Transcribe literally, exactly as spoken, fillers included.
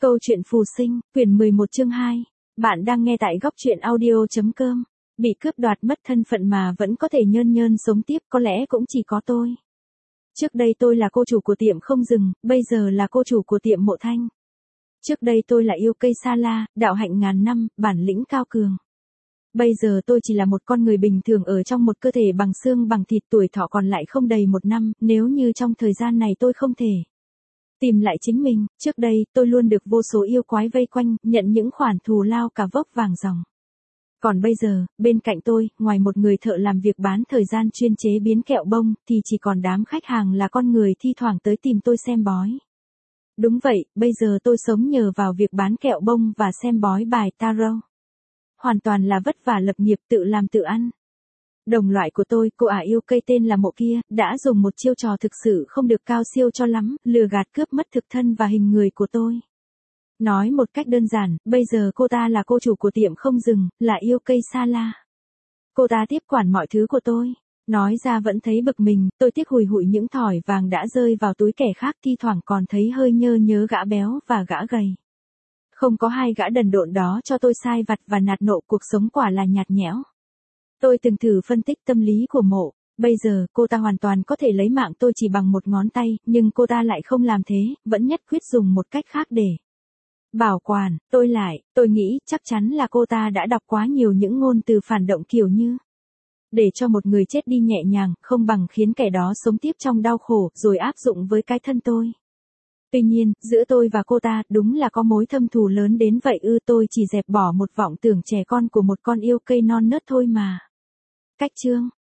Câu chuyện phù sinh, quyển mười một chương hai. Bạn đang nghe tại góc truyện audio.com. Bị cướp đoạt mất thân phận mà vẫn có thể nhơn nhơn sống tiếp có lẽ cũng chỉ có tôi. Trước đây tôi là cô chủ của tiệm không dừng, bây giờ là cô chủ của tiệm Mộ Thanh. Trước đây tôi là yêu cây sa la, đạo hạnh ngàn năm, bản lĩnh cao cường. Bây giờ tôi chỉ là một con người bình thường ở trong một cơ thể bằng xương bằng thịt, tuổi thọ còn lại không đầy một năm, nếu như trong thời gian này tôi không thể tìm lại chính mình, trước đây tôi luôn được vô số yêu quái vây quanh, nhận những khoản thù lao cả vốc vàng ròng. Còn bây giờ, bên cạnh tôi, ngoài một người thợ làm việc bán thời gian chuyên chế biến kẹo bông, thì chỉ còn đám khách hàng là con người thi thoảng tới tìm tôi xem bói. Đúng vậy, bây giờ tôi sống nhờ vào việc bán kẹo bông và xem bói bài tarot. Hoàn toàn là vất vả lập nghiệp tự làm tự ăn. Đồng loại của tôi, cô ả yêu cây tên là Mộ kia, đã dùng một chiêu trò thực sự không được cao siêu cho lắm, lừa gạt cướp mất thực thân và hình người của tôi. Nói một cách đơn giản, bây giờ cô ta là cô chủ của tiệm không dừng, là yêu cây sa la. Cô ta tiếp quản mọi thứ của tôi. Nói ra vẫn thấy bực mình, tôi tiếc hùi hụi những thỏi vàng đã rơi vào túi kẻ khác, thi thoảng còn thấy hơi nhơ nhớ gã béo và gã gầy. Không có hai gã đần độn đó cho tôi sai vặt và nạt nộ, cuộc sống quả là nhạt nhẽo. Tôi từng thử phân tích tâm lý của Mộ, bây giờ cô ta hoàn toàn có thể lấy mạng tôi chỉ bằng một ngón tay, nhưng cô ta lại không làm thế, vẫn nhất quyết dùng một cách khác để bảo quản. Tôi lại, tôi nghĩ chắc chắn là cô ta đã đọc quá nhiều những ngôn từ phản động kiểu như để cho một người chết đi nhẹ nhàng, không bằng khiến kẻ đó sống tiếp trong đau khổ, rồi áp dụng với cái thân tôi. Tuy nhiên, giữa tôi và cô ta, đúng là có mối thâm thù lớn đến vậy ư? Tôi chỉ dẹp bỏ một vọng tưởng trẻ con của một con yêu cây non nớt thôi mà. Cách chương